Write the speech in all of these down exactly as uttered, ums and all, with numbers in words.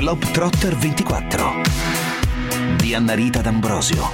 Globetrotter ventiquattro di Anna Rita D'Ambrosio.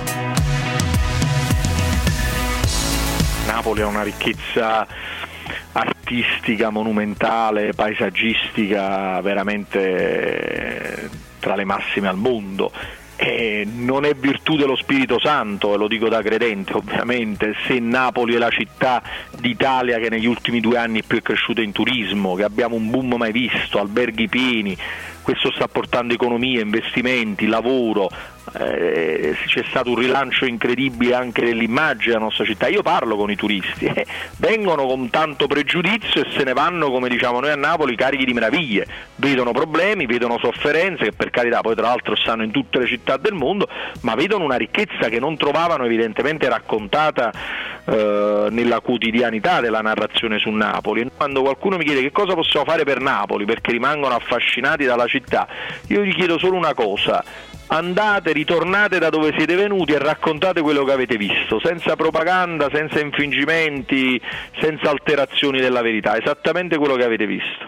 Napoli ha una ricchezza artistica, monumentale, paesaggistica veramente tra le massime al mondo. E non è virtù dello Spirito Santo, e lo dico da credente ovviamente, se Napoli è la città d'Italia che negli ultimi due anni più è cresciuta in turismo, che abbiamo un boom mai visto, alberghi pieni, questo sta portando economia, investimenti, lavoro, eh, c'è stato un rilancio incredibile anche dell'immagine della nostra città. Io parlo con i turisti, eh, vengono con tanto pregiudizio e se ne vanno, come diciamo noi a Napoli, carichi di meraviglie, vedono problemi, vedono sofferenze che per carità poi tra l'altro stanno in tutte le città del mondo, ma vedono una ricchezza che non trovavano evidentemente raccontata eh, nella quotidianità della narrazione su Napoli. Quando qualcuno mi chiede che cosa possiamo fare per Napoli perché rimangono affascinati dalla città, io gli chiedo solo una cosa: andate, ritornate da dove siete venuti e raccontate quello che avete visto, senza propaganda, senza infingimenti, senza alterazioni della verità, esattamente quello che avete visto.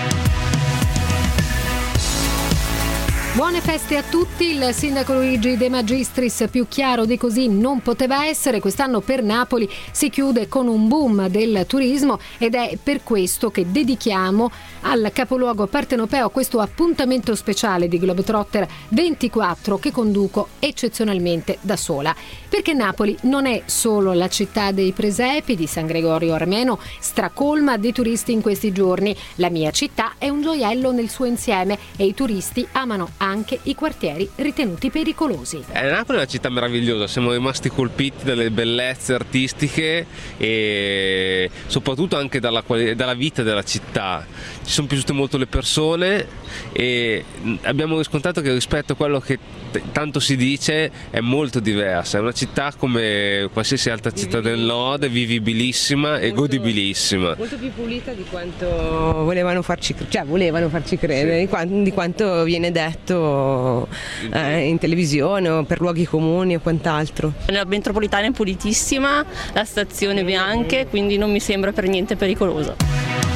Buone feste a tutti. Il sindaco Luigi De Magistris, più chiaro di così non poteva essere. Quest'anno per Napoli si chiude con un boom del turismo ed è per questo che dedichiamo al capoluogo partenopeo questo appuntamento speciale di Globetrotter ventiquattro che conduco eccezionalmente da sola. Perché Napoli non è solo la città dei presepi di San Gregorio Armeno, stracolma di turisti in questi giorni. La mia città è un gioiello nel suo insieme e i turisti amano anche i quartieri ritenuti pericolosi. Eh, Napoli è una città meravigliosa, siamo rimasti colpiti dalle bellezze artistiche e soprattutto anche dalla, dalla vita della città. Ci sono piaciute molto le persone e abbiamo riscontrato che rispetto a quello che t- tanto si dice è molto diversa. È una città come qualsiasi altra città del nord, è vivibilissima e molto, godibilissima. Molto più pulita di quanto volevano farci, cioè volevano farci credere, sì. di, quanto, di quanto viene detto eh, in televisione o per luoghi comuni o quant'altro. La metropolitana è pulitissima, la stazione anche, quindi non mi sembra per niente pericolosa.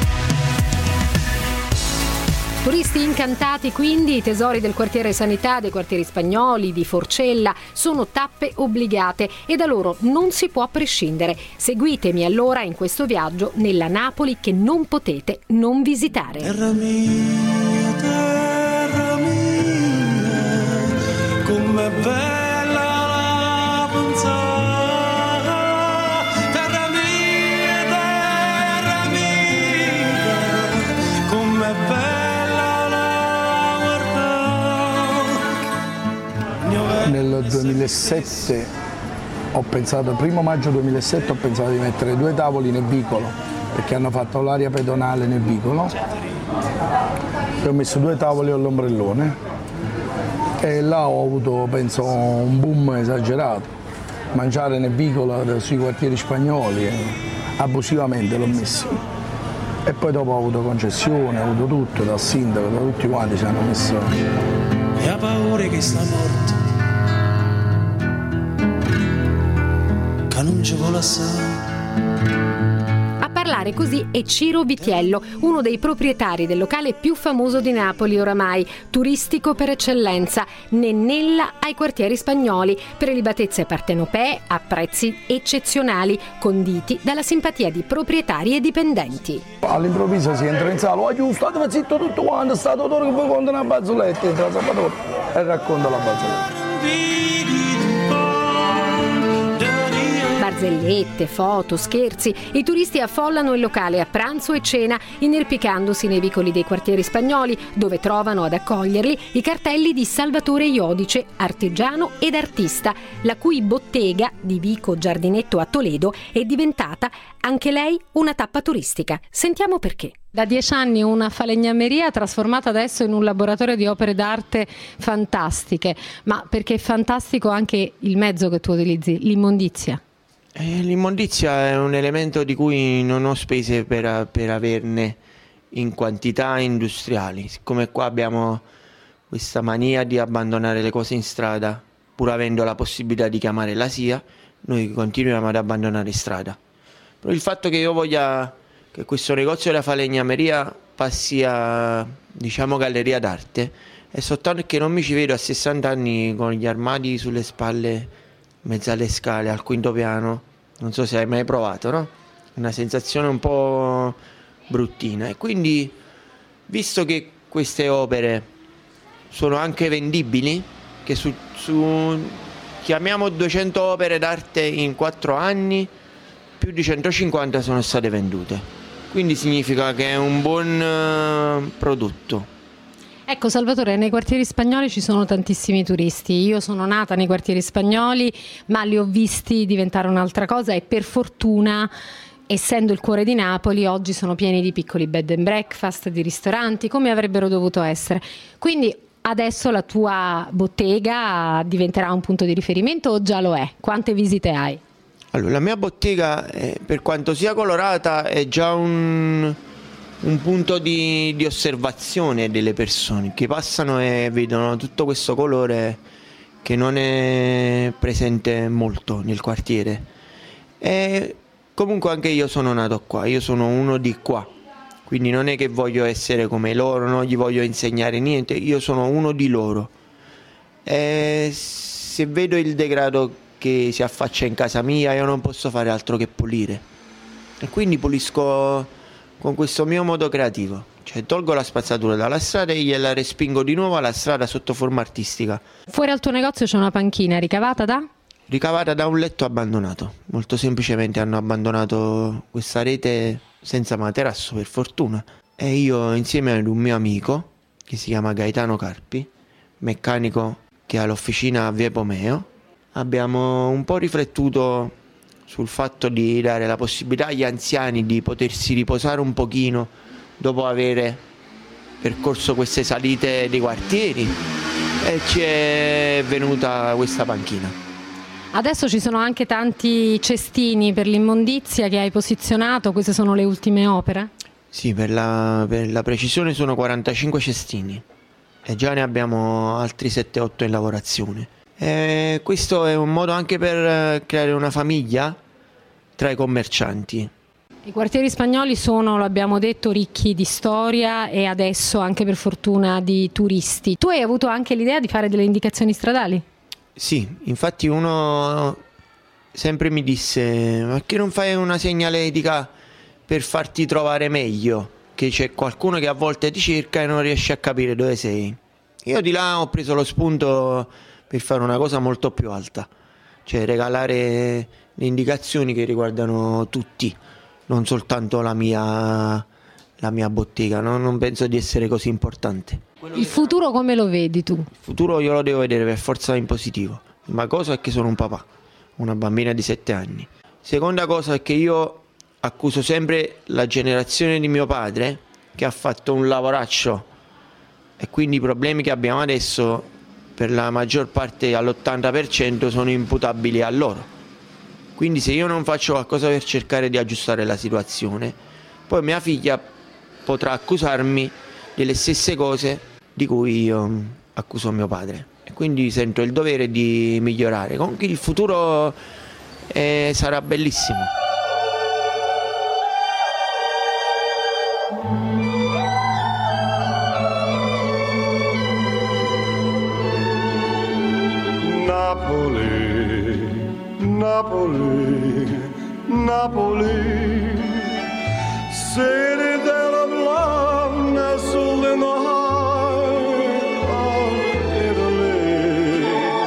Turisti incantati quindi, i tesori del quartiere Sanità, dei quartieri spagnoli, di Forcella, sono tappe obbligate e da loro non si può prescindere. Seguitemi allora in questo viaggio nella Napoli che non potete non visitare. Terra mia, terra mia, com'è bella la pensare. Terra mia, terra mia, com'è bella. Nel duemilasette ho pensato, primo maggio duemilasette ho pensato di mettere due tavoli nel vicolo perché hanno fatto l'area pedonale nel vicolo e ho messo due tavoli all'ombrellone e là ho avuto, penso, un boom esagerato. Mangiare nel vicolo sui quartieri spagnoli, abusivamente l'ho messo. E poi dopo ho avuto concessione, ho avuto tutto, dal sindaco, da tutti quanti ci hanno messo. E ha paura che sta morto, che non ci vuole assai. A parlare così è Ciro Vitiello, uno dei proprietari del locale più famoso di Napoli oramai, turistico per eccellenza, Nennella ai quartieri spagnoli, prelibatezze partenopee a prezzi eccezionali, conditi dalla simpatia di proprietari e dipendenti. All'improvviso si entra in sala, oh, giusto, state zitto tutto quanto, è stato autore che voi conta una barzelletta, entra Salvatore e racconta la barzelletta. Barzellette, foto, scherzi, i turisti affollano il locale a pranzo e cena, inerpicandosi nei vicoli dei quartieri spagnoli, dove trovano ad accoglierli i cartelli di Salvatore Iodice, artigiano ed artista, la cui bottega di Vico Giardinetto a Toledo è diventata anche lei una tappa turistica. Sentiamo perché. Da dieci anni una falegnameria trasformata adesso in un laboratorio di opere d'arte fantastiche, ma perché è fantastico anche il mezzo che tu utilizzi, l'immondizia. Eh, l'immondizia è un elemento di cui non ho spese per, per averne in quantità industriali. Siccome qua abbiamo questa mania di abbandonare le cose in strada, pur avendo la possibilità di chiamare la S I A, noi continuiamo ad abbandonare in strada. Però il fatto che io voglia che questo negozio della falegnameria passi a, diciamo, galleria d'arte È soltanto che non mi ci vedo a sessanta anni con gli armadi sulle spalle, in mezzo alle scale, al quinto piano. Non so se hai mai provato, no? Una sensazione un po' bruttina. E quindi, visto che queste opere sono anche vendibili, che su, su chiamiamo duecento opere d'arte in quattro anni, più di centocinquanta sono state vendute. Quindi significa che è un buon uh, prodotto. Ecco Salvatore, nei quartieri spagnoli ci sono tantissimi turisti. Io sono nata nei quartieri spagnoli, ma li ho visti diventare un'altra cosa e per fortuna, essendo il cuore di Napoli, oggi sono pieni di piccoli bed and breakfast, di ristoranti, come avrebbero dovuto essere. Quindi adesso la tua bottega diventerà un punto di riferimento o già lo è? Quante visite hai? Allora, la mia bottega, eh, per quanto sia colorata, è già un... un punto di, di osservazione delle persone che passano e vedono tutto questo colore che non è presente molto nel quartiere. E comunque anche io sono nato qua, io sono uno di qua, quindi non è che voglio essere come loro, non gli voglio insegnare niente, io sono uno di loro. E se vedo il degrado che si affaccia in casa mia, io non posso fare altro che pulire, e quindi pulisco con questo mio modo creativo, cioè tolgo la spazzatura dalla strada e gliela respingo di nuovo alla strada sotto forma artistica. Fuori al tuo negozio c'è una panchina ricavata da? Ricavata da un letto abbandonato, molto semplicemente hanno abbandonato questa rete senza materasso per fortuna, e io insieme ad un mio amico che si chiama Gaetano Carpi, meccanico che ha l'officina a Via Pomeo, abbiamo un po' riflettuto sul fatto di dare la possibilità agli anziani di potersi riposare un pochino dopo aver percorso queste salite dei quartieri, e ci è venuta questa panchina. Adesso ci sono anche tanti cestini per l'immondizia che hai posizionato, queste sono le ultime opere? Sì, per la, per la precisione sono quarantacinque cestini e già ne abbiamo altri sette otto in lavorazione. E questo è un modo anche per creare una famiglia tra i commercianti. I quartieri spagnoli sono, lo abbiamo detto, ricchi di storia e adesso anche per fortuna di turisti. Tu hai avuto anche l'idea di fare delle indicazioni stradali? Sì, infatti uno sempre mi disse: ma che non fai una segnaletica per farti trovare meglio, che c'è qualcuno che a volte ti cerca e non riesce a capire dove sei. Io di là ho preso lo spunto per fare una cosa molto più alta, cioè regalare le indicazioni che riguardano tutti, non soltanto la mia, la mia bottega, no? Non penso di essere così importante. Il futuro come lo vedi tu? Il futuro io lo devo vedere per forza in positivo. Prima cosa è che sono un papà, una bambina di sette anni. Seconda cosa è che io accuso sempre la generazione di mio padre, che ha fatto un lavoraccio, e quindi i problemi che abbiamo adesso per la maggior parte, all'ottanta per cento, sono imputabili a loro. Quindi se io non faccio qualcosa per cercare di aggiustare la situazione, poi mia figlia potrà accusarmi delle stesse cose di cui io accuso mio padre, e quindi sento il dovere di migliorare. Comunque il futuro eh, sarà bellissimo. Napoli, Napoli, Napoli, city that of love nestled in the heart of Italy.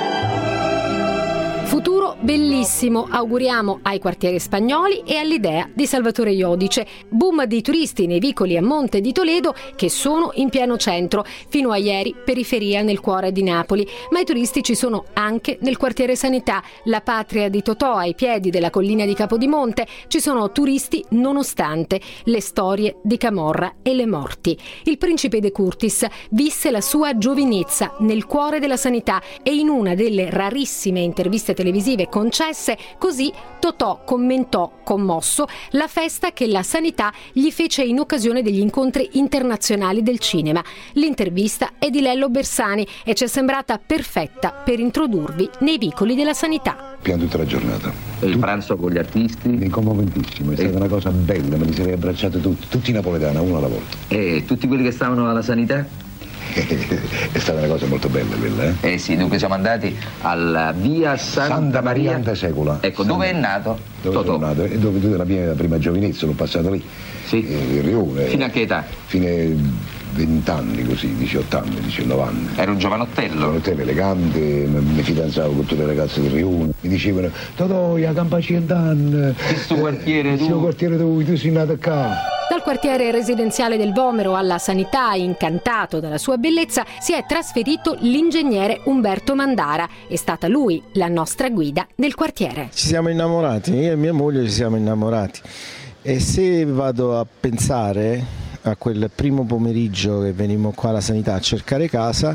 Futuro bellissimo, auguriamo ai quartieri spagnoli e all'idea di Salvatore Iodice. Boom di turisti nei vicoli a Monte di Toledo, che sono in pieno centro, fino a ieri periferia nel cuore di Napoli, ma i turisti ci sono anche nel quartiere Sanità, la patria di Totò ai piedi della collina di Capodimonte. Ci sono turisti nonostante le storie di Camorra e le morti. Il principe De Curtis visse la sua giovinezza nel cuore della sanità e in una delle rarissime interviste televisive concesse, così Totò commentò commosso la festa che la sanità gli fece in occasione degli incontri internazionali del cinema. L'intervista è di Lello Bersani e ci è sembrata perfetta per introdurvi nei vicoli della sanità. Piano tutta la giornata. E il pranzo con gli artisti? Commoventissimo, è stata e... una cosa bella, me li sarei abbracciati tutti, tutti i napoletani, uno alla volta. E tutti quelli che stavano alla sanità? È stata una cosa molto bella quella, eh? Eh sì, dunque siamo andati alla via Santa, Santa Maria Maria Antesecula. Ecco, Santa... dove è nato dove Totò? sono nato? E dove la mia prima giovinezza l'ho passato lì. Sì. Eh, il Rione. Fino a che età? Fine venti anni così, diciotto anni, diciannove anni. Era un giovanottello? Un giovanottello elegante, mi fidanzavo con tutte le ragazze del Rione. Mi dicevano, Totò, a Campa Cientan. Questo quartiere tu? Questo quartiere tu, tu sei nato qua. Dal quartiere residenziale del Vomero alla Sanità, incantato dalla sua bellezza, si è trasferito l'ingegnere Umberto Mandara. È stata lui la nostra guida nel quartiere. Ci siamo innamorati, io e mia moglie ci siamo innamorati. E se vado a pensare a quel primo pomeriggio che venimmo qua alla Sanità a cercare casa,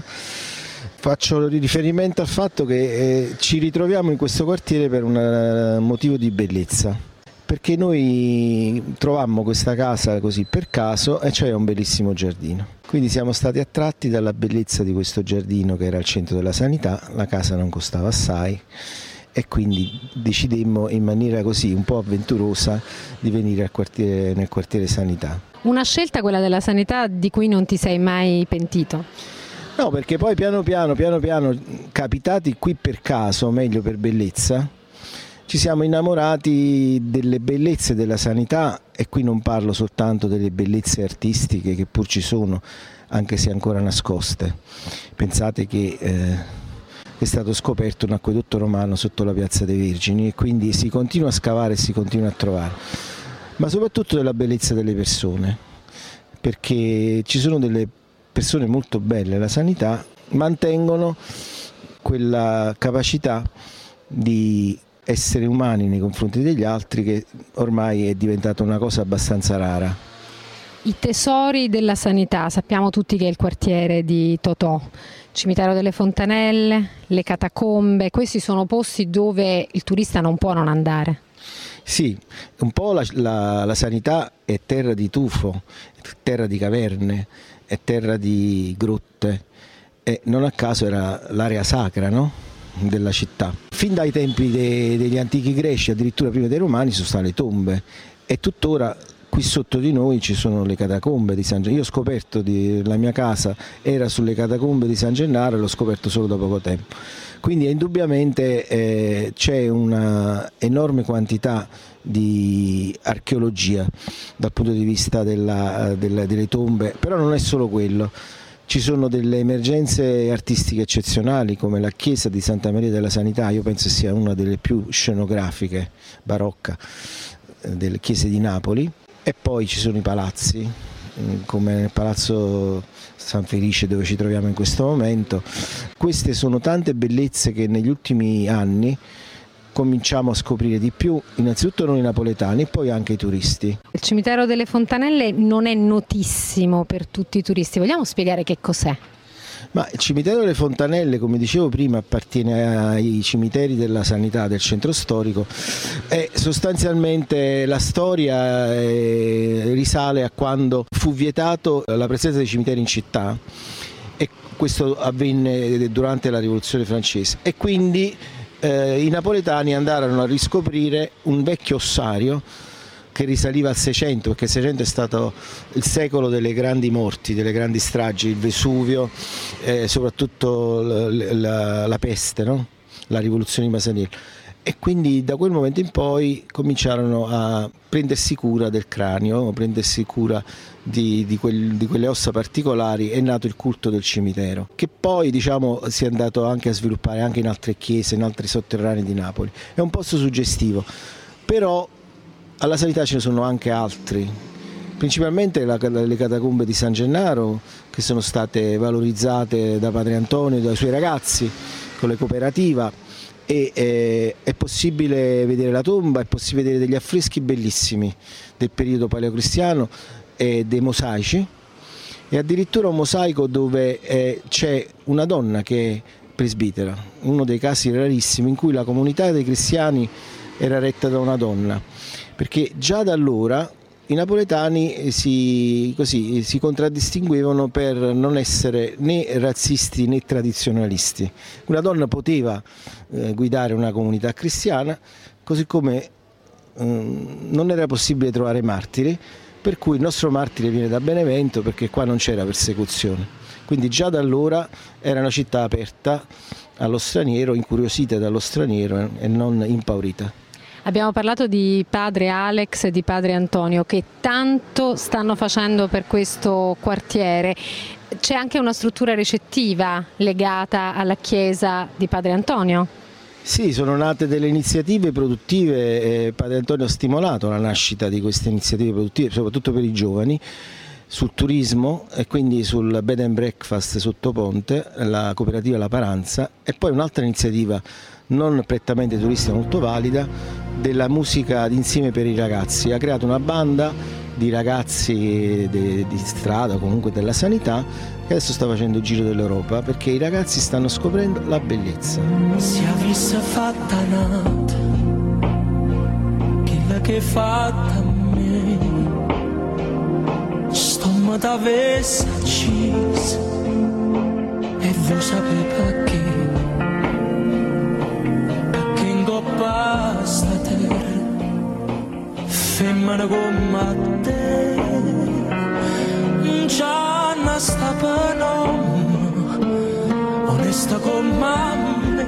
faccio riferimento al fatto che eh, ci ritroviamo in questo quartiere per un uh, motivo di bellezza, perché noi trovammo questa casa così per caso e c'era un bellissimo giardino, quindi siamo stati attratti dalla bellezza di questo giardino che era al centro della Sanità. La casa non costava assai e quindi decidemmo in maniera così un po' avventurosa di venire al quartiere, nel quartiere Sanità. Una scelta, quella della Sanità, di cui non ti sei mai pentito? No, perché poi piano piano, piano piano, capitati qui per caso, meglio per bellezza, ci siamo innamorati delle bellezze della Sanità, e qui non parlo soltanto delle bellezze artistiche che pur ci sono, anche se ancora nascoste. Pensate che eh, è stato scoperto un acquedotto romano sotto la Piazza dei Vergini e quindi si continua a scavare e si continua a trovare, ma soprattutto della bellezza delle persone, perché ci sono delle persone molto belle. La Sanità mantengono quella capacità di essere umani nei confronti degli altri che ormai è diventata una cosa abbastanza rara. I tesori della Sanità, sappiamo tutti che è il quartiere di Totò, cimitero delle Fontanelle, le catacombe, questi sono posti dove il turista non può non andare. Sì, un po' la, la, la Sanità è terra di tufo, è terra di caverne, è terra di grotte e non a caso era l'area sacra, no? Della città. Fin dai tempi de, degli antichi greci, addirittura prima dei romani, sono state le tombe e tuttora qui sotto di noi ci sono le catacombe di San Gennaro. Io ho scoperto di, la mia casa era sulle catacombe di San Gennaro e l'ho scoperto solo da poco tempo. Quindi indubbiamente eh, c'è una enorme quantità di archeologia dal punto di vista della, della, delle tombe, però non è solo quello. Ci sono delle emergenze artistiche eccezionali come la chiesa di Santa Maria della Sanità, io penso sia una delle più scenografiche barocca delle chiese di Napoli, e poi ci sono i palazzi come nel palazzo San Felice dove ci troviamo in questo momento. Queste sono tante bellezze che negli ultimi anni cominciamo a scoprire di più, innanzitutto noi napoletani e poi anche i turisti. Il cimitero delle Fontanelle non è notissimo per tutti i turisti, vogliamo spiegare che cos'è? Ma il cimitero delle Fontanelle, come dicevo prima, appartiene ai cimiteri della Sanità del centro storico e sostanzialmente la storia eh, risale a quando fu vietato la presenza dei cimiteri in città, e questo avvenne durante la Rivoluzione francese, e quindi eh, i napoletani andarono a riscoprire un vecchio ossario che risaliva al Seicento, perché il Seicento è stato il secolo delle grandi morti, delle grandi stragi, il Vesuvio, eh, soprattutto la, la, la peste, no? La rivoluzione di Masaniello. E quindi da quel momento in poi cominciarono a prendersi cura del cranio, a prendersi cura di, di, quel, di quelle ossa particolari. È nato il culto del cimitero, che poi diciamo si è andato anche a sviluppare anche in altre chiese, in altri sotterranei di Napoli. È un posto suggestivo, però alla Sanità ce ne sono anche altri, principalmente la, le catacombe di San Gennaro, che sono state valorizzate da Padre Antonio e dai suoi ragazzi con le cooperativa, e eh, è possibile vedere la tomba, è possibile vedere degli affreschi bellissimi del periodo paleocristiano e dei mosaici, e addirittura un mosaico dove eh, c'è una donna che è presbitera, uno dei casi rarissimi in cui la comunità dei cristiani era retta da una donna, perché già da allora i napoletani si, così, si contraddistinguevano per non essere né razzisti né tradizionalisti. Una donna poteva eh, guidare una comunità cristiana, così come eh, non era possibile trovare martiri, per cui il nostro martire viene da Benevento, perché qua non c'era persecuzione. quindi già da allora era una città aperta allo straniero, incuriosita dallo straniero e non impaurita. Abbiamo parlato di padre Alex e di padre Antonio che tanto stanno facendo per questo quartiere. C'è anche una struttura ricettiva legata alla chiesa di padre Antonio? Sì, sono nate delle iniziative produttive e padre Antonio ha stimolato la nascita di queste iniziative produttive, soprattutto per i giovani, sul turismo e quindi sul bed and breakfast Sottoponte, la cooperativa La Paranza, e poi un'altra iniziativa non prettamente turistica molto valida della musica d'insieme per i ragazzi. Ha creato una banda di ragazzi de, di strada o comunque della sanità che adesso sta facendo il giro dell'Europa perché i ragazzi stanno scoprendo la bellezza. Si avesse fatta notte, quella che fatta a me, stomma t'avesse accesa e vuoi sapere perché, perché in coppa sta terra femmina come te, non c'è una sta per nonna, onesta come me.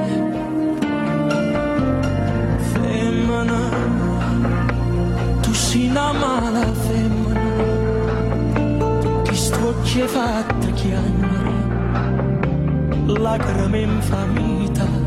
Femmina, tu sei una mala femmina, che sto occhi è fatta chiamare, lacrime infamita.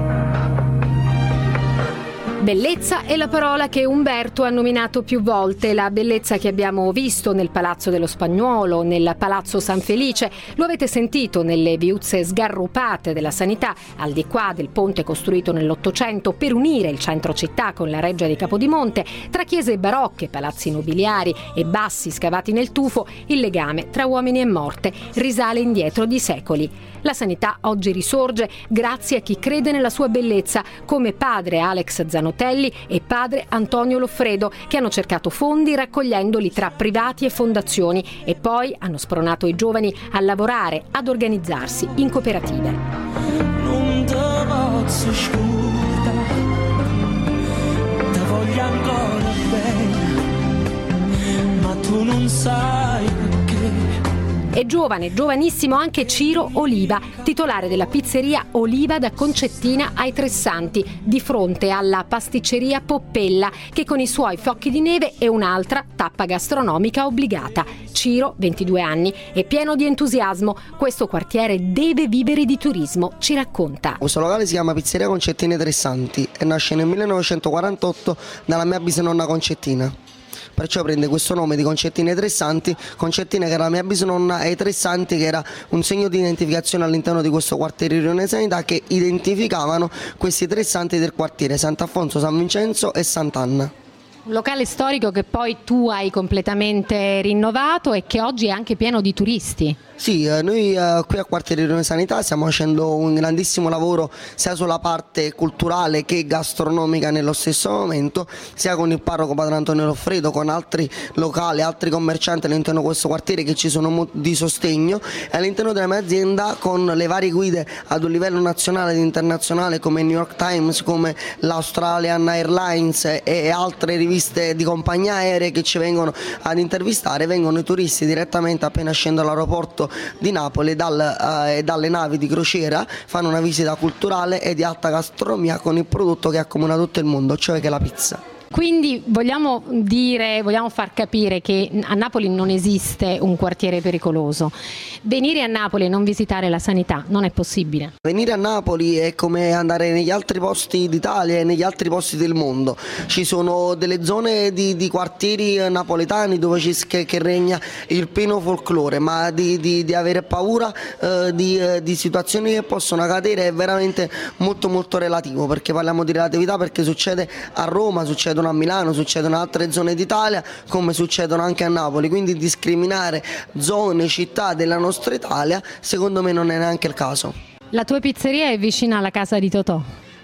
Bellezza è la parola che Umberto ha nominato più volte, la bellezza che abbiamo visto nel Palazzo dello Spagnuolo, nel Palazzo San Felice, lo avete sentito nelle viuzze sgarrupate della sanità, al di qua del ponte costruito nell'Ottocento per unire il centro città con la reggia di Capodimonte, tra chiese barocche, palazzi nobiliari e bassi scavati nel tufo, il legame tra uomini e morte risale indietro di secoli. La sanità oggi risorge grazie a chi crede nella sua bellezza, come padre Alex Zanotelli e padre Antonio Loffredo, che hanno cercato fondi raccogliendoli tra privati e fondazioni e poi hanno spronato i giovani a lavorare, ad organizzarsi in cooperative. Non te posso scordare, te voglio ancora bene, ma tu non sai perché. È giovane, giovanissimo anche Ciro Oliva, titolare della pizzeria Oliva da Concettina ai Tre Santi, di fronte alla pasticceria Poppella, che con i suoi fiocchi di neve è un'altra tappa gastronomica obbligata. Ciro, ventidue anni, è pieno di entusiasmo. Questo quartiere deve vivere di turismo, ci racconta. Questo locale si chiama Pizzeria Concettina ai Tre Santi e nasce nel millenovecentoquarantotto dalla mia bisnonna Concettina. Perciò prende questo nome di Concettina ai Tre Santi, Concettina che era la mia bisnonna e i Tre Santi che era un segno di identificazione all'interno di questo quartiere Rione Sanità che identificavano questi tre santi del quartiere, Sant'Affonso, San Vincenzo e Sant'Anna. Un locale storico che poi tu hai completamente rinnovato e che oggi è anche pieno di turisti. Sì, eh, noi eh, qui a Quartiere Rione Sanità stiamo facendo un grandissimo lavoro sia sulla parte culturale che gastronomica nello stesso momento, sia con il parroco Padre Antonio Loffredo, con altri locali, altri commercianti all'interno di questo quartiere che ci sono di sostegno, e all'interno della mia azienda con le varie guide ad un livello nazionale ed internazionale come New York Times, come l'Australian Airlines e altre riviste di compagnie aeree che ci vengono ad intervistare. Vengono i turisti direttamente appena scendono all'aeroporto di Napoli dal, eh, dalle navi di crociera, fanno una visita culturale e di alta gastronomia con il prodotto che accomuna tutto il mondo, cioè che è la pizza. Quindi vogliamo dire, vogliamo far capire che a Napoli non esiste un quartiere pericoloso. Venire a Napoli e non visitare la sanità non è possibile. Venire a Napoli è come andare negli altri posti d'Italia e negli altri posti del mondo. Ci sono delle zone di, di quartieri napoletani dove ci, che, che regna il pieno folklore, ma di, di, di avere paura eh, di, eh, di situazioni che possono accadere è veramente molto molto relativo, perché parliamo di relatività perché succede a Roma, succede a Milano, succedono in altre zone d'Italia come succedono anche a Napoli, quindi discriminare zone, città della nostra Italia secondo me non è neanche il caso. La tua pizzeria è vicina alla casa di Totò?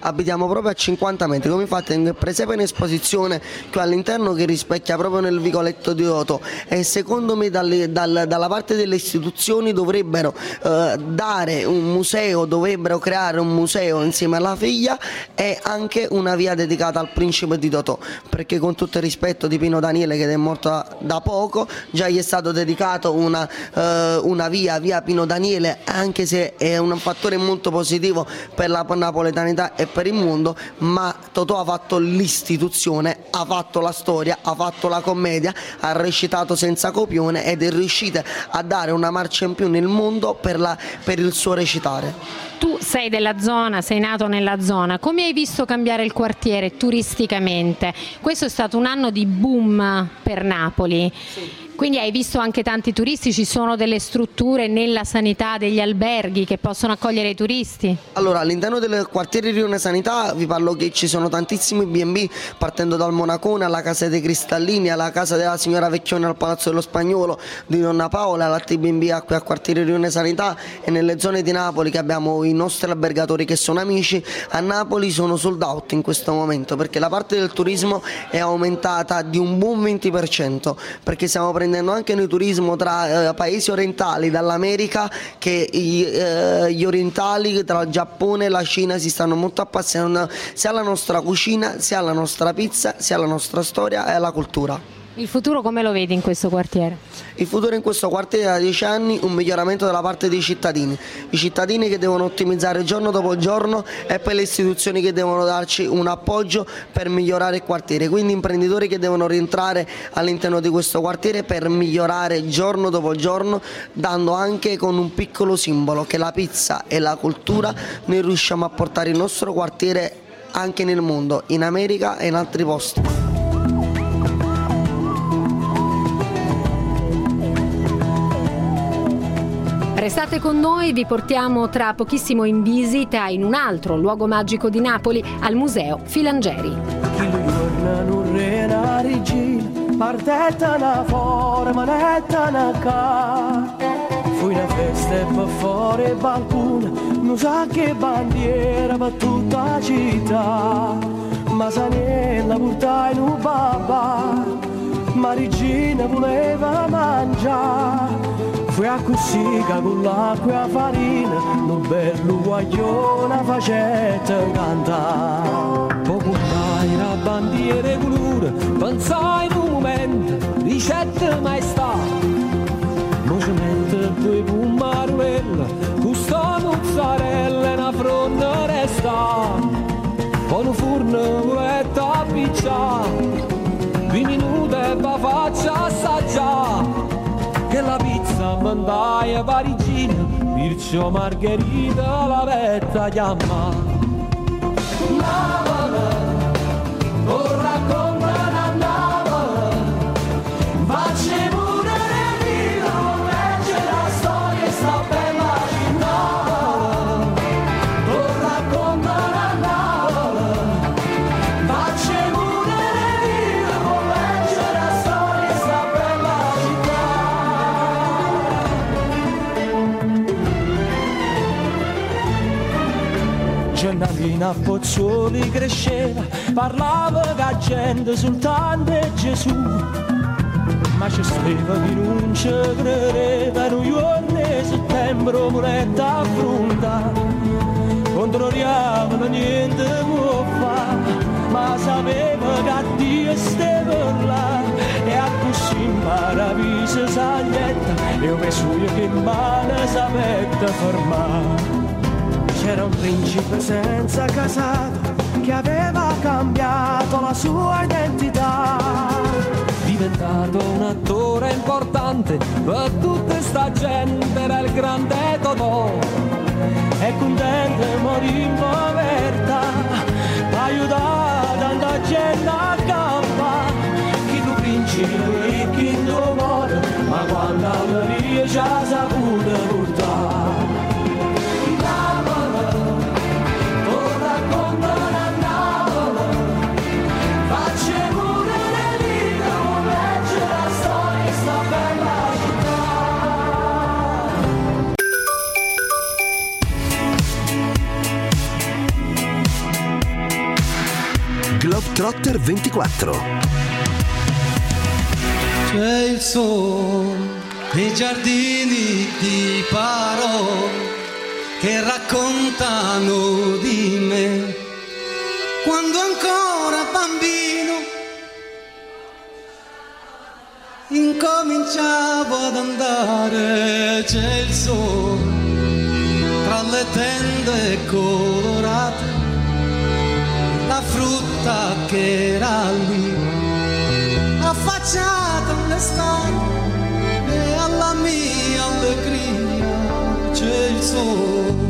abitiamo proprio a cinquanta metri, come infatti in presepe in esposizione qui all'interno che rispecchia proprio nel vicoletto di Oto, e secondo me dalle, dal, dalla parte delle istituzioni dovrebbero eh, dare un museo, dovrebbero creare un museo insieme alla figlia e anche una via dedicata al principe di Totò, perché con tutto il rispetto di Pino Daniele che è morto da poco, già gli è stato dedicato una, eh, una via, via Pino Daniele, anche se è un fattore molto positivo per la napoletanità e per il mondo, ma Totò ha fatto l'istituzione, ha fatto la storia, ha fatto la commedia, ha recitato senza copione ed è riuscita a dare una marcia in più nel mondo per, la, per il suo recitare. Tu sei della zona, sei nato nella zona, come hai visto cambiare il quartiere turisticamente? Questo è stato un anno di boom per Napoli. Sì. Quindi hai visto anche tanti turisti, ci sono delle strutture nella sanità, degli alberghi che possono accogliere i turisti? Allora, all'interno del quartiere Rione Sanità vi parlo che ci sono tantissimi B and B, partendo dal Monacone alla Casa dei Cristallini, alla Casa della signora Vecchione al Palazzo dello Spagnolo di Nonna Paola, all'Alti B and B qui al quartiere Rione Sanità, e nelle zone di Napoli che abbiamo i nostri albergatori che sono amici. A Napoli sono sold out in questo momento perché la parte del turismo è aumentata di un buon venti per cento, perché stiamo prendendo anche noi turismo tra eh, paesi orientali, dall'America, che i, eh, gli orientali tra il Giappone e la Cina si stanno molto appassionando sia alla nostra cucina, sia alla nostra pizza, sia alla nostra storia e alla cultura. Il futuro come lo vedi in questo quartiere? Il futuro in questo quartiere da dieci anni un miglioramento dalla parte dei cittadini, i cittadini che devono ottimizzare giorno dopo giorno e poi le istituzioni che devono darci un appoggio per migliorare il quartiere, quindi imprenditori che devono rientrare all'interno di questo quartiere per migliorare giorno dopo giorno, dando anche con un piccolo simbolo che la pizza e la cultura noi riusciamo a portare il nostro quartiere anche nel mondo, in America e in altri posti. Restate con noi, vi portiamo tra pochissimo in visita in un altro luogo magico di Napoli, al Museo Filangieri. Fui una festa e per fuori il balcone, non sa che bandiera per tutta la città, ma Sanella portai in un babà, ma Regina voleva mangiare. Fui a Cussica con l'acqua e la farina, un bello guaglione facetta cantare. Poi portai la bandiera e colore, pensai in un momento, ricetta maestà. Mo ci mette due pumarulelle, con sta mozzarella e una fronda resta. Poi un forno voletta a picciare, due minuti e va faccia assaggiare. Che la pizza mandai a Parigina, perciò Margherita la vetta chiama. Napoli, non raccontano a Napoli, facci pure le vite, non legge la storia, sta bella città. Non raccontano a Napoli, facci pure le vite, non legge la storia, sta bella città. Giannalina a Pozzuoli cresceva, parlava che la gente soltanto è Gesù, ma c'è stava chi non ci credeva, noi giorni di settembre voletta affrontare, controlliamo niente può fare, ma sapeva che Dio stava là, e a così imparaviso saglietta, e io penso che male sapeva fermare. C'era un principe senza casato che aveva cambiato la sua identità, diventato un attore importante per tutta sta gente, era il grande Totò, e contento morì in povertà, aiutava tanta gente a campa, chi tu principe e chi tu muore, ma quando Maria ci ha saputo portare. Trotter ventiquattro. C'è il sole nei giardini di parole che raccontano di me. Quando ancora bambino incominciavo ad andare, c'è il sole tra le tende colorate, la frutta che era lì affacciata all'estate e alla mia allegria c'è il sole.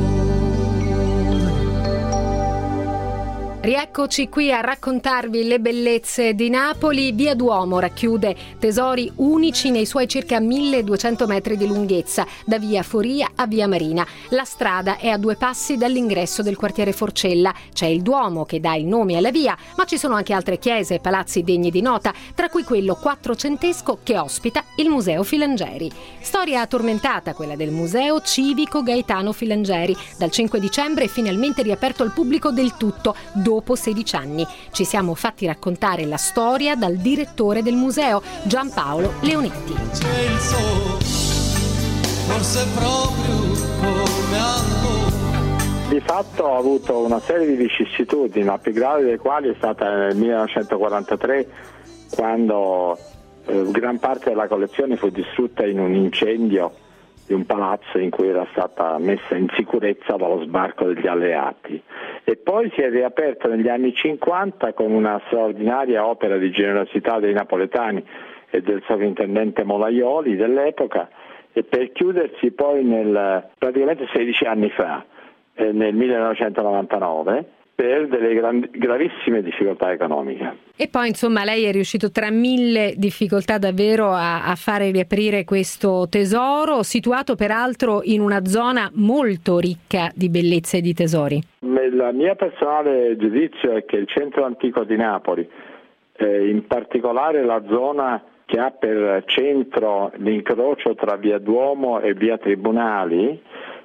Rieccoci qui a raccontarvi le bellezze di Napoli. Via Duomo racchiude tesori unici nei suoi circa milleduecento metri di lunghezza, da via Foria a via Marina. La strada è a due passi dall'ingresso del quartiere Forcella. C'è il Duomo che dà il nome alla via, ma ci sono anche altre chiese e palazzi degni di nota, tra cui quello quattrocentesco che ospita il Museo Filangieri. Storia tormentata quella del Museo Civico Gaetano Filangieri. Dal cinque dicembre è finalmente riaperto al pubblico del tutto, dopo sedici anni. Ci siamo fatti raccontare la storia dal direttore del museo, Giampaolo Leonetti. C'è il sole, forse proprio come allora. Di fatto ha avuto una serie di vicissitudini, la più grave delle quali è stata nel millenovecentoquarantatré, quando eh, gran parte della collezione fu distrutta in un incendio di un palazzo in cui era stata messa in sicurezza dallo sbarco degli alleati. E poi si è riaperto negli anni cinquanta con una straordinaria opera di generosità dei napoletani e del sovrintendente Molaioli dell'epoca, e per chiudersi poi nel, praticamente sedici anni fa, eh, nel millenovecentonovantanove, per delle gran, gravissime difficoltà economiche. E poi insomma lei è riuscito tra mille difficoltà davvero a, a fare riaprire questo tesoro, situato peraltro in una zona molto ricca di bellezze e di tesori. Il mio personale giudizio è che il centro antico di Napoli, eh, in particolare la zona che ha per centro l'incrocio tra via Duomo e via Tribunali,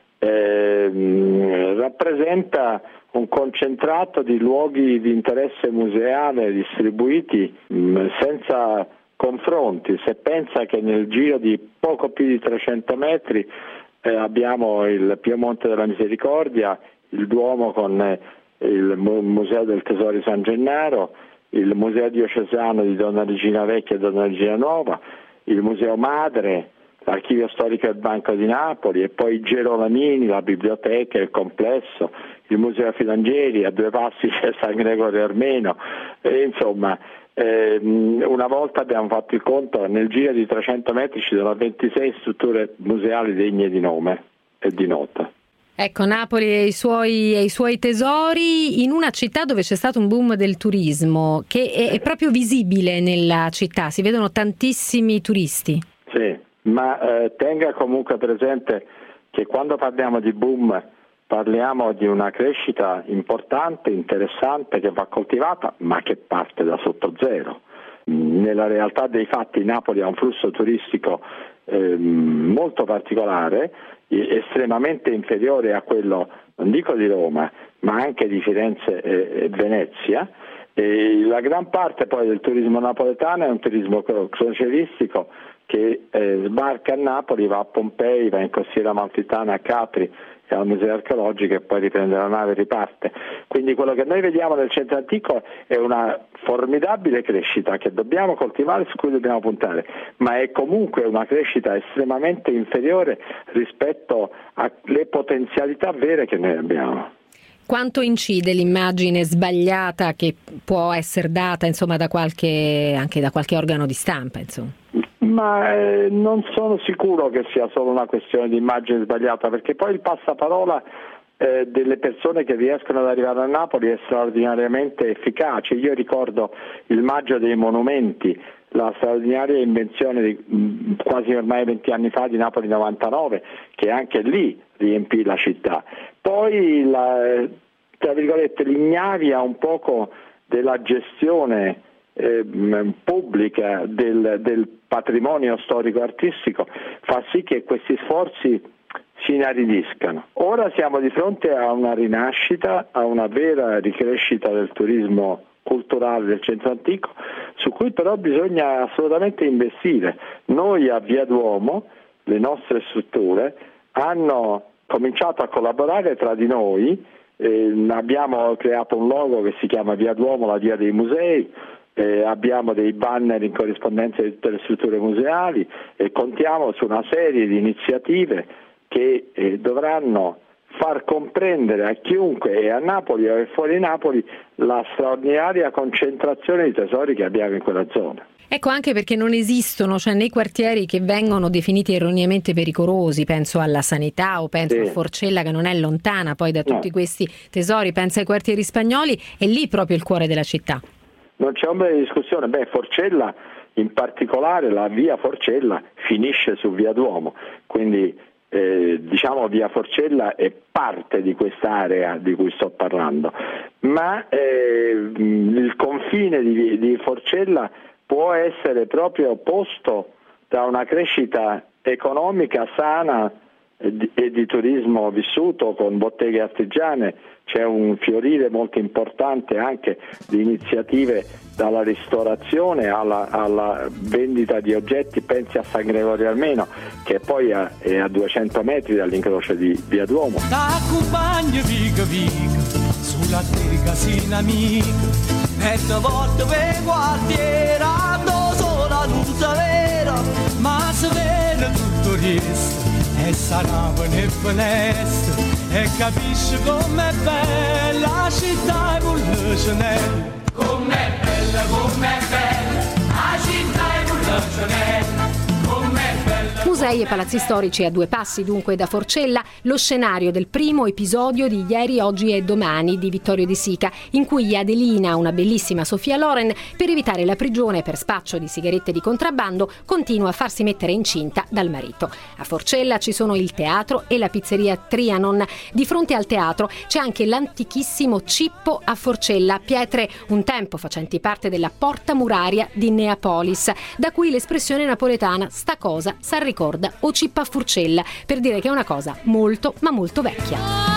eh, rappresenta un concentrato di luoghi di interesse museale distribuiti mh, senza confronti. Se pensa che nel giro di poco più di trecento metri eh, abbiamo il Piemonte della Misericordia, il Duomo con eh, il Museo del Tesoro di San Gennaro, il Museo Diocesano di Donna Regina Vecchia e Donna Regina Nuova, il Museo Madre, l'Archivio Storico del Banco di Napoli, e poi i Gerolamini, la biblioteca, il complesso, il Museo Filangieri, a due passi c'è San Gregorio Armeno, e insomma ehm, una volta abbiamo fatto il conto, nel giro di trecento metri ci sono ventisei strutture museali degne di nome e di nota. Ecco, Napoli e i suoi, e i suoi tesori in una città dove c'è stato un boom del turismo che è, è proprio visibile nella città, si vedono tantissimi turisti. Sì, ma eh, tenga comunque presente che quando parliamo di boom parliamo di una crescita importante, interessante, che va coltivata, ma che parte da sotto zero. Nella realtà dei fatti Napoli ha un flusso turistico eh, molto particolare, estremamente inferiore a quello, non dico di Roma, ma anche di Firenze e, e Venezia. E la gran parte poi del turismo napoletano è un turismo croceristico che eh, sbarca a Napoli, va a Pompei, va in Costiera Amalfitana, a Capri e al Museo Archeologico, e poi riprende la nave e riparte. Quindi quello che noi vediamo nel centro antico è una formidabile crescita che dobbiamo coltivare, su cui dobbiamo puntare, ma è comunque una crescita estremamente inferiore rispetto alle potenzialità vere che noi abbiamo. Quanto incide l'immagine sbagliata che può essere data, insomma, da qualche, anche da qualche organo di stampa, insomma? Ma eh, non sono sicuro che sia solo una questione di immagine sbagliata, perché poi il passaparola eh, delle persone che riescono ad arrivare a Napoli è straordinariamente efficace. Io ricordo il Maggio dei Monumenti, la straordinaria invenzione di mh, quasi ormai venti anni fa di Napoli novantanove, che anche lì riempì la città. Poi la, tra virgolette, l'ignavia un poco della gestione eh, pubblica del, del patrimonio storico-artistico fa sì che questi sforzi si inaridiscano. Ora siamo di fronte a una rinascita, a una vera ricrescita del turismo culturale del centro antico, su cui però bisogna assolutamente investire. Noi a Via Duomo, le nostre strutture, hanno cominciato a collaborare tra di noi, eh, abbiamo creato un logo che si chiama Via Duomo, la via dei musei, eh, abbiamo dei banner in corrispondenza di tutte le strutture museali e contiamo su una serie di iniziative che eh, dovranno far comprendere a chiunque e a Napoli e fuori Napoli la straordinaria concentrazione di tesori che abbiamo in quella zona. Ecco, anche perché non esistono, cioè nei quartieri che vengono definiti erroneamente pericolosi, penso alla Sanità o penso sì. a Forcella, che non è lontana poi da tutti no. questi tesori, penso ai quartieri spagnoli, è lì proprio il cuore della città. Non c'è ombra di discussione, beh Forcella in particolare, la via Forcella finisce su Via Duomo, quindi eh, diciamo via Forcella è parte di quest'area di cui sto parlando, ma eh, il confine di, di Forcella può essere proprio opposto da una crescita economica sana e di, e di turismo vissuto con botteghe artigiane. C'è un fiorire molto importante anche di iniziative dalla ristorazione alla, alla vendita di oggetti, pensi a San Gregorio Armeno che poi è a duecento metri dall'incrocio di Via Duomo. T'accompagno vica vica sulla te casina amica e te volte per quartiera ando sola non sapere ma se vede tutto il resto e sarà ne finestra e capisci com'è bella la città evoluzione. Com'è bella, com'è bella la città evoluzione. Musei e palazzi storici a due passi dunque da Forcella, lo scenario del primo episodio di Ieri, Oggi e Domani di Vittorio De Sica, in cui Adelina, una bellissima Sofia Loren, per evitare la prigione per spaccio di sigarette di contrabbando, continua a farsi mettere incinta dal marito. A Forcella ci sono il teatro e la pizzeria Trianon. Di fronte al teatro c'è anche l'antichissimo Cippo a Forcella, pietre un tempo facenti parte della porta muraria di Neapolis, da cui l'espressione napoletana sta cosa s'arricorda o cippa a Forcella, per dire che è una cosa molto ma molto vecchia.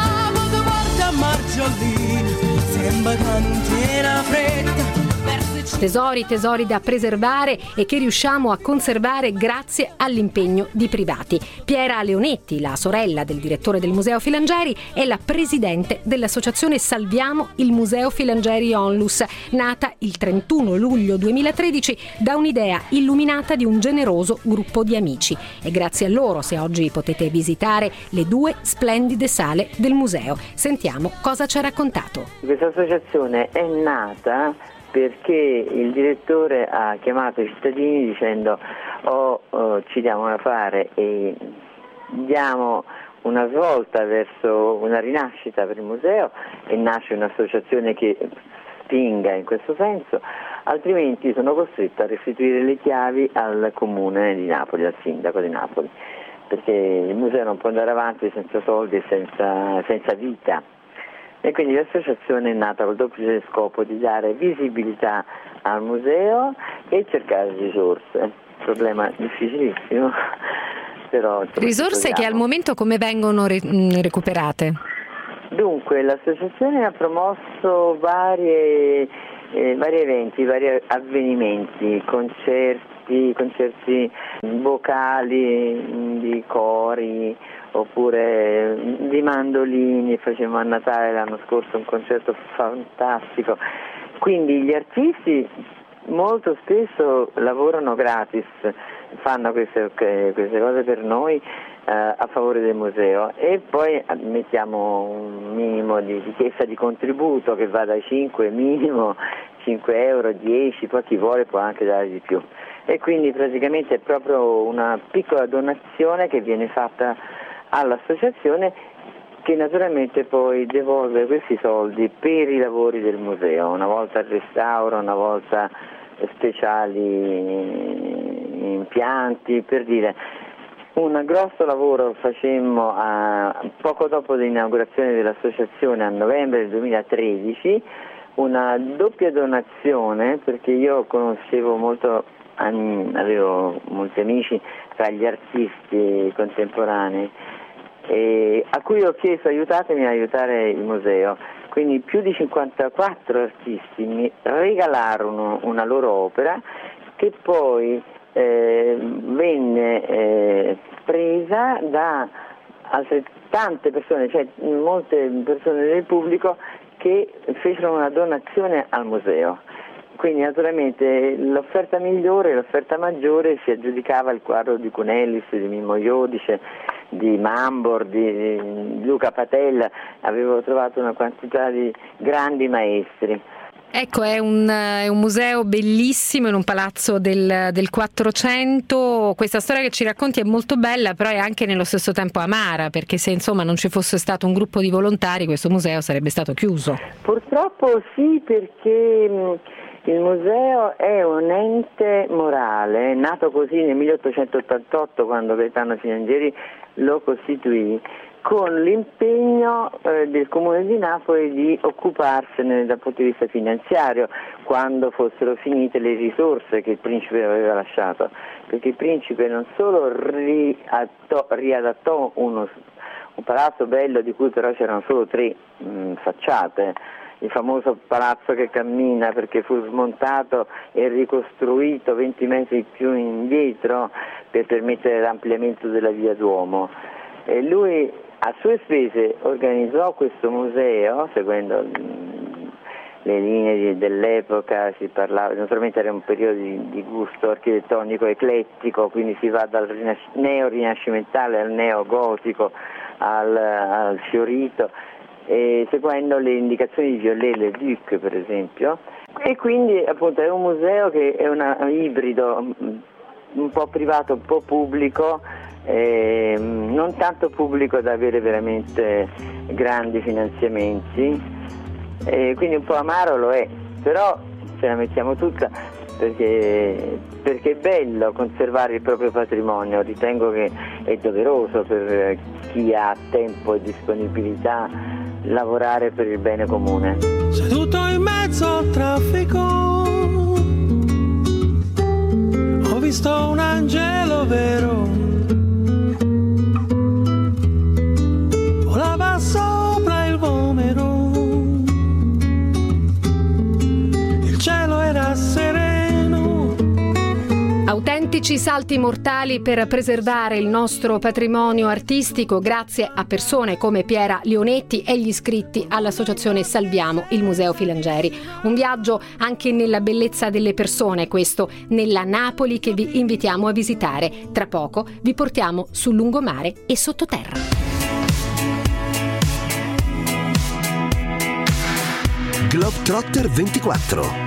Sembra tantina fretta Tesori, tesori da preservare e che riusciamo a conservare grazie all'impegno di privati. Piera Leonetti, la sorella del direttore del Museo Filangieri, è la presidente dell'associazione Salviamo il Museo Filangieri Onlus, nata il trentuno luglio duemilatredici da un'idea illuminata di un generoso gruppo di amici. E grazie a loro se oggi potete visitare le due splendide sale del museo. Sentiamo cosa ci ha raccontato. Questa associazione è nata perché il direttore ha chiamato i cittadini dicendo oh, oh, ci diamo da fare e diamo una svolta verso una rinascita per il museo e nasce un'associazione che spinga in questo senso, altrimenti sono costretto a restituire le chiavi al comune di Napoli, al sindaco di Napoli, perché il museo non può andare avanti senza soldi e senza, senza vita. E quindi l'associazione è nata col duplice scopo di dare visibilità al museo e cercare risorse. Problema difficilissimo, però... Risorse che al momento come vengono re- recuperate? Dunque, l'associazione ha promosso varie, eh, vari eventi, vari avvenimenti, concerti, concerti vocali, di cori, oppure di mandolini, facevamo a Natale l'anno scorso un concerto fantastico. Quindi gli artisti molto spesso lavorano gratis, fanno queste, queste cose per noi eh, a favore del museo e poi mettiamo un minimo di richiesta di contributo che va dai cinque minimo, cinque euro, dieci, poi chi vuole può anche dare di più. E quindi praticamente è proprio una piccola donazione che viene fatta all'associazione che naturalmente poi devolve questi soldi per i lavori del museo, una volta il restauro, una volta speciali impianti, per dire un grosso lavoro facemmo a, poco dopo l'inaugurazione dell'associazione a novembre del duemilatredici, una doppia donazione perché io conoscevo molto, avevo molti amici tra gli artisti contemporanei e a cui ho chiesto aiutatemi a aiutare il museo quindi più di cinquantaquattro artisti mi regalarono una loro opera che poi eh, venne eh, presa da altrettante persone, cioè molte persone del pubblico che fecero una donazione al museo. Quindi naturalmente l'offerta migliore, l'offerta maggiore si aggiudicava il quadro di Cunellis, di Mimmo Iodice, di Mambor, di Luca Patella. Avevo trovato una quantità di grandi maestri. Ecco, è un, è un museo bellissimo in un palazzo del, del Quattrocento. Questa storia che ci racconti è molto bella, però è anche nello stesso tempo amara, perché se insomma non ci fosse stato un gruppo di volontari questo museo sarebbe stato chiuso. Purtroppo sì, perché mh, il museo è un ente morale, nato così nel milleottocentottantotto quando Gaetano Filangieri lo costituì, con l'impegno eh, del Comune di Napoli di occuparsene dal punto di vista finanziario quando fossero finite le risorse che il principe aveva lasciato, perché il principe non solo riattò, riadattò uno, un palazzo bello di cui però c'erano solo tre mh, facciate, il famoso palazzo che cammina perché fu smontato e ricostruito venti metri più indietro per permettere l'ampliamento della via Duomo, e lui a sue spese organizzò questo museo seguendo le linee dell'epoca. Si parlava, naturalmente era un periodo di, di gusto architettonico eclettico, quindi si va dal rinas- neo-rinascimentale al neo-gotico al, al fiorito, e seguendo le indicazioni di Viollet-le-Duc per esempio, e quindi appunto è un museo che è una, un ibrido un po' privato, un po' pubblico, eh, non tanto pubblico da avere veramente grandi finanziamenti, eh, quindi un po' amaro lo è, però ce la mettiamo tutta perché, perché è bello conservare il proprio patrimonio. Ritengo che è doveroso per chi ha tempo e disponibilità lavorare per il bene comune. Seduto in mezzo al traffico ho visto un angelo vero, volava sopra il vomero, il cielo era sereno. Autentici salti mortali per preservare il nostro patrimonio artistico grazie a persone come Piera Leonetti e gli iscritti all'associazione Salviamo il Museo Filangieri. Un viaggio anche nella bellezza delle persone, questo nella Napoli che vi invitiamo a visitare. Tra poco vi portiamo sul lungomare e sottoterra. Globetrotter ventiquattro.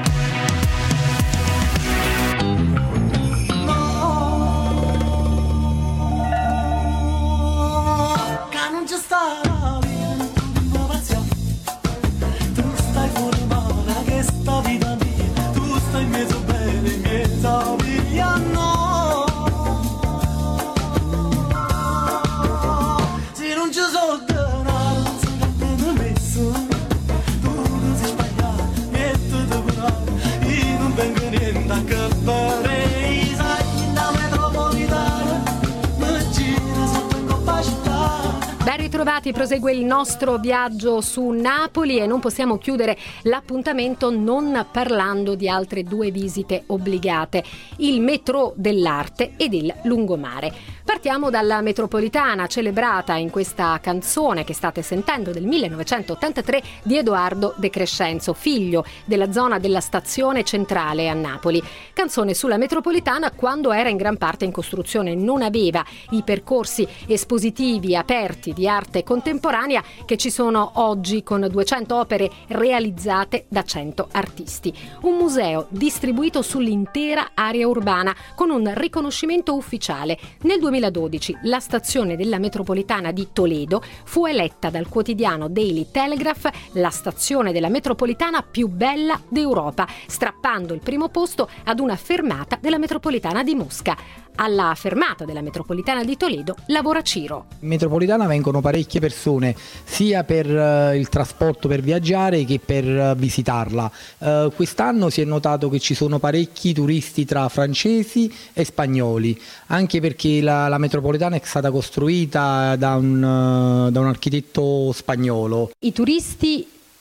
Ritrovati, prosegue il nostro viaggio su Napoli e non possiamo chiudere l'appuntamento non parlando di altre due visite obbligate, il metro dell'arte ed il lungomare. Partiamo dalla metropolitana, celebrata in questa canzone che state sentendo del millenovecentottantatré di Edoardo De Crescenzo, figlio della zona della stazione centrale a Napoli. Canzone sulla metropolitana quando era in gran parte in costruzione, non aveva i percorsi espositivi aperti di arte contemporanea che ci sono oggi con duecento opere realizzate da cento artisti. Un museo distribuito sull'intera area urbana con un riconoscimento ufficiale. Nel duemiladodici la stazione della metropolitana di Toledo fu eletta dal quotidiano Daily Telegraph la stazione della metropolitana più bella d'Europa, strappando il primo posto ad una fermata della metropolitana di Mosca. Alla fermata della metropolitana di Toledo lavora Ciro. In metropolitana vengono parecchie persone sia per uh, il trasporto per viaggiare che per uh, visitarla. Uh, quest'anno si è notato che ci sono parecchi turisti tra francesi e spagnoli, anche perché la, la metropolitana è stata costruita da un, uh, da un architetto spagnolo. I turisti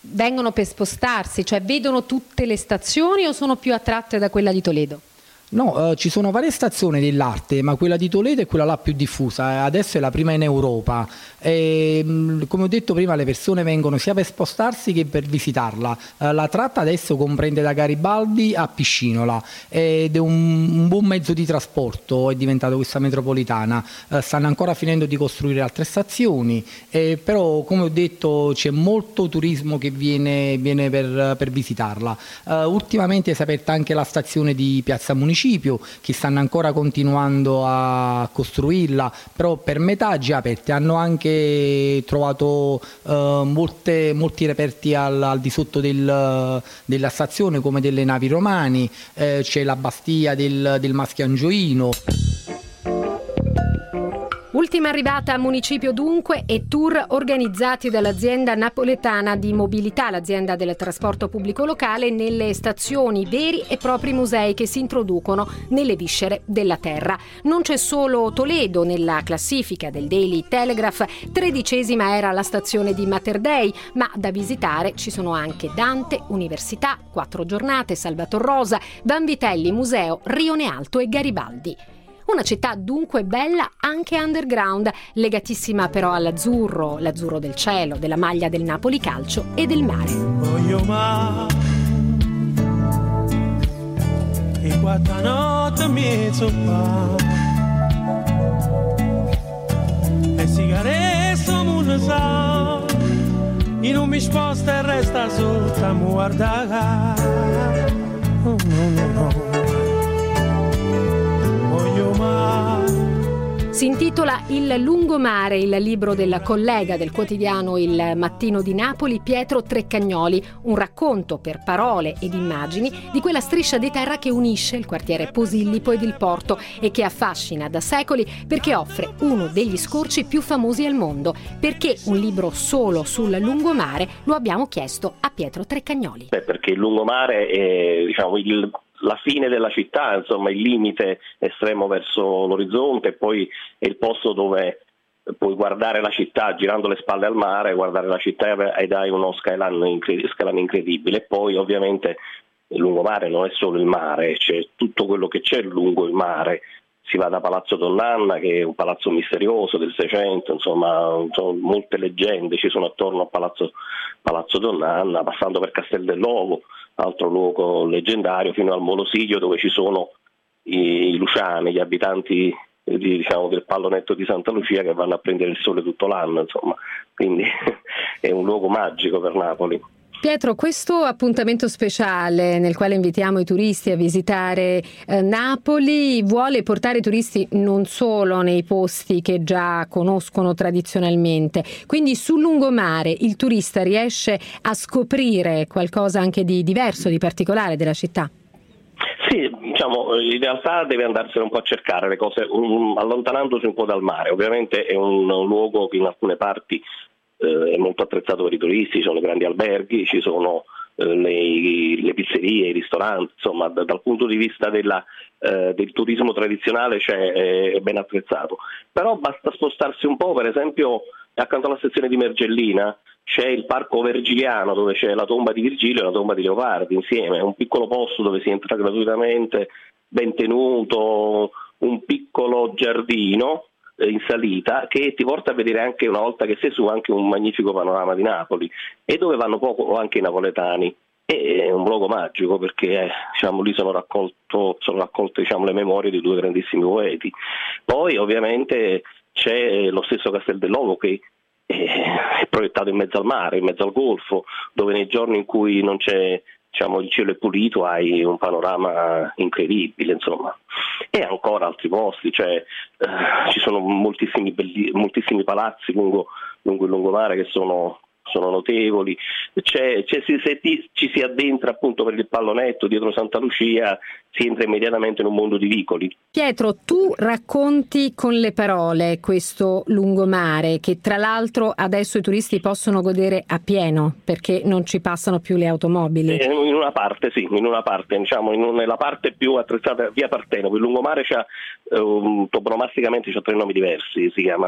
vengono per spostarsi, cioè vedono tutte le stazioni o sono più attratte da quella di Toledo? No, eh, ci sono varie stazioni dell'arte, ma quella di Toledo è quella là più diffusa, adesso è la prima in Europa. E, mh, come ho detto prima, le persone vengono sia per spostarsi che per visitarla. Eh, la tratta adesso comprende da Garibaldi a Piscinola ed è un, un buon mezzo di trasporto, è diventato questa metropolitana. Eh, stanno ancora finendo di costruire altre stazioni, eh, però come ho detto c'è molto turismo che viene, viene per, per visitarla. Eh, ultimamente si è aperta anche la stazione di Piazza Municipio, che stanno ancora continuando a costruirla, però per metà già aperte. Hanno anche trovato eh, molte, molti reperti al, al di sotto del, della stazione, come delle navi romani, eh, c'è la bastia del, del Maschiangioino. Ultima arrivata a Municipio dunque e tour organizzati dall'azienda napoletana di mobilità, l'azienda del trasporto pubblico locale, nelle stazioni, veri e propri musei che si introducono nelle viscere della terra. Non c'è solo Toledo nella classifica del Daily Telegraph, tredicesima era la stazione di Mater Dei, ma da visitare ci sono anche Dante, Università, Quattro Giornate, Salvator Rosa, Vanvitelli, Museo, Rione Alto e Garibaldi. Una città dunque bella anche underground, legatissima però all'azzurro, l'azzurro del cielo, della maglia del Napoli Calcio e del mare. Voglio mai e quanta notte mi zoppa e sigarette non sa e non mi sposta e resta sotto a guardare. Oh, no, no, no. Si intitola Il lungomare, il libro del collega del quotidiano Il Mattino di Napoli, Pietro Treccagnoli, un racconto per parole ed immagini di quella striscia di terra che unisce il quartiere Posillipo ed il porto e che affascina da secoli perché offre uno degli scorci più famosi al mondo. Perché un libro solo sul lungomare? Lo abbiamo chiesto a Pietro Treccagnoli. Beh, perché il lungomare è, diciamo, il la fine della città, insomma il limite estremo verso l'orizzonte, e poi è il posto dove puoi guardare la città girando le spalle al mare, guardare la città ed hai uno skyline incredibile. E poi ovviamente il lungomare non è solo il mare, c'è tutto quello che c'è lungo il mare. Si va da Palazzo Donnanna, che è un palazzo misterioso del Seicento, insomma sono molte leggende ci sono attorno a Palazzo, Palazzo Donnanna, passando per Castel dell'Ovo, altro luogo leggendario, fino al Molosíllo, dove ci sono i, i luciani, gli abitanti di, diciamo, del pallonetto di Santa Lucia, che vanno a prendere il sole tutto l'anno, insomma, quindi è un luogo magico per Napoli. Pietro, questo appuntamento speciale nel quale invitiamo i turisti a visitare eh, Napoli vuole portare i turisti non solo nei posti che già conoscono tradizionalmente, quindi sul lungomare il turista riesce a scoprire qualcosa anche di diverso, di particolare della città? Sì, diciamo, in realtà deve andarsene un po' a cercare le cose, um, allontanandosi un po' dal mare. Ovviamente è un, un luogo che in alcune parti è molto attrezzato per i turisti, ci sono grandi alberghi, ci sono eh, le, le pizzerie, i ristoranti, insomma da, dal punto di vista della, eh, del turismo tradizionale c'è, è, è ben attrezzato. Però basta spostarsi un po', per esempio accanto alla stazione di Mergellina c'è il parco vergiliano, dove c'è la tomba di Virgilio e la tomba di Leopardi insieme, è un piccolo posto dove si entra gratuitamente, ben tenuto, un piccolo giardino in salita che ti porta a vedere, anche una volta che sei su, anche un magnifico panorama di Napoli, e dove vanno poco anche i napoletani. È un luogo magico perché eh, diciamo, lì sono, raccolto, sono raccolte diciamo, le memorie di due grandissimi poeti. Poi ovviamente c'è lo stesso Castel dell'Ovo, che è proiettato in mezzo al mare, in mezzo al golfo, dove nei giorni in cui non c'è, diciamo, il cielo è pulito hai un panorama incredibile, insomma. E ancora altri posti, cioè eh, ci sono moltissimi, belli, moltissimi palazzi lungo, lungo il lungomare che sono, sono notevoli. C'è, c'è, se, se ti, ci si addentra appunto per il pallonetto dietro Santa Lucia, si entra immediatamente in un mondo di vicoli. Pietro, tu racconti con le parole questo lungomare che tra l'altro adesso i turisti possono godere a pieno perché non ci passano più le automobili. In una parte sì, in una parte, diciamo, in una, nella parte più attrezzata via Partenope. Il lungomare c'ha, um, toponomasticamente c'ha tre nomi diversi, si chiama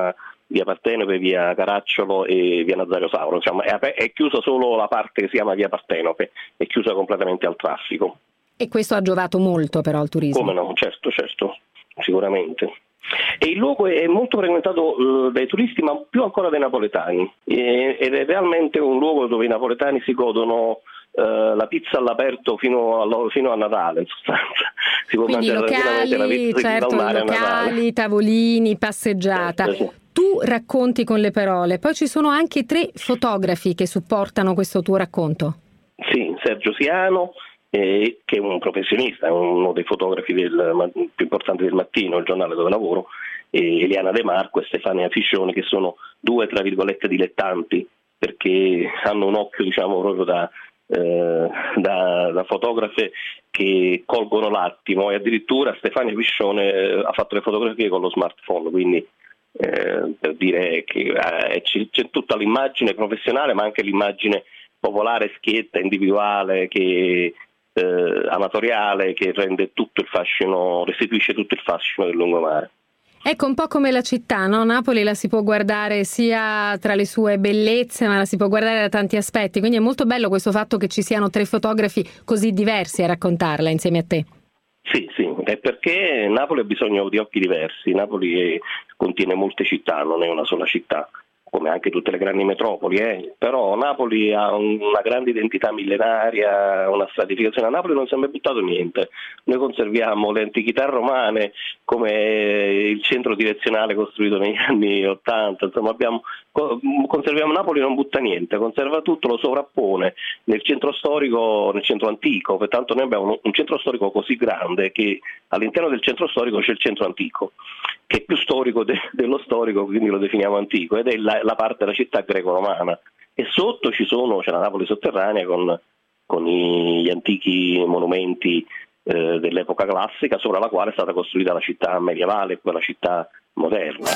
via Partenope, via Caracciolo e via Nazario Sauro. Diciamo, è, è chiusa solo la parte che si chiama via Partenope, è chiusa completamente al traffico. E questo ha giovato molto però al turismo? Come no, certo, certo, sicuramente. E il luogo è molto frequentato uh, dai turisti, ma più ancora dai napoletani, e, ed è realmente un luogo dove i napoletani si godono uh, la pizza all'aperto fino a, fino a Natale, in sostanza. Si può Quindi mangiare locali, la pizza certo, a locali, tavolini, passeggiata. Certo, sì. Tu racconti con le parole, poi ci sono anche tre fotografi che supportano questo tuo racconto. Sì, Sergio Siano, eh, che è un professionista, è uno dei fotografi del, più importanti del Mattino, il giornale dove lavoro, e Eliana De Marco e Stefania Fiscioni, che sono due, tra virgolette, dilettanti, perché hanno un occhio, diciamo, proprio da, eh, da, da fotografe che colgono l'attimo, e addirittura Stefania Fiscione eh, ha fatto le fotografie con lo smartphone, quindi eh, per dire che eh, c'è, c'è tutta l'immagine professionale, ma anche l'immagine popolare, schietta, individuale, che eh, amatoriale, che rende tutto il fascino, restituisce tutto il fascino del lungomare. Ecco, un po' come la città, no? Napoli la si può guardare sia tra le sue bellezze, ma la si può guardare da tanti aspetti, quindi è molto bello questo fatto che ci siano tre fotografi così diversi a raccontarla insieme a te. Sì, sì, è perché Napoli ha bisogno di occhi diversi. Napoli è, contiene molte città, non è una sola città, come anche tutte le grandi metropoli, eh. Però Napoli ha un, una grande identità millenaria, una stratificazione. A Napoli non si è mai buttato niente. Noi conserviamo le antichità romane come il centro direzionale costruito negli anni ottanta, insomma abbiamo, conserviamo Napoli, non butta niente, conserva tutto, lo sovrappone nel centro storico, nel centro antico, pertanto noi abbiamo un, un centro storico così grande che all'interno del centro storico c'è il centro antico, che è più storico de, dello storico, quindi lo definiamo antico, ed è la, la parte della città greco-romana, e sotto ci sono, c'è la Napoli sotterranea con, con gli antichi monumenti eh, dell'epoca classica, sopra la quale è stata costruita la città medievale e poi la città moderna.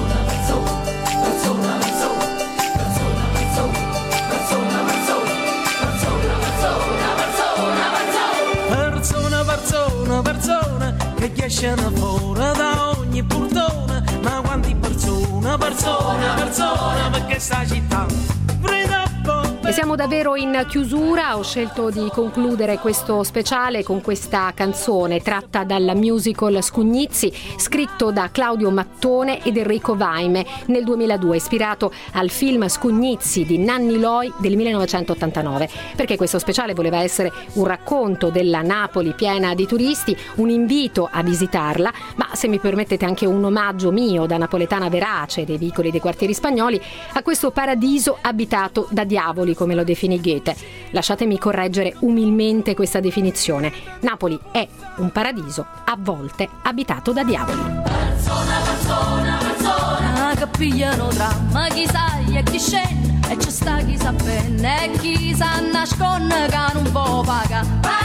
Persona, persona, persona che escono fuori da ogni portone, ma quanti persone, persona, persona, perché sta città E siamo davvero in chiusura, ho scelto di concludere questo speciale con questa canzone tratta dal musical Scugnizzi, scritto da Claudio Mattone ed Enrico Vaime nel duemiladue, ispirato al film Scugnizzi di Nanni Loi del millenovecentottantanove, perché questo speciale voleva essere un racconto della Napoli piena di turisti, un invito a visitarla, ma se mi permettete anche un omaggio mio da napoletana verace dei vicoli dei quartieri spagnoli a questo paradiso abitato da diavoli, come lo definì Goethe. Lasciatemi correggere umilmente questa definizione. Napoli è un paradiso a volte abitato da diavoli. Persona, persona, persona che pigliano dramma, chi sa e chi scende, e ci sta chi sa bene e chi sa nasconde che non può pagare.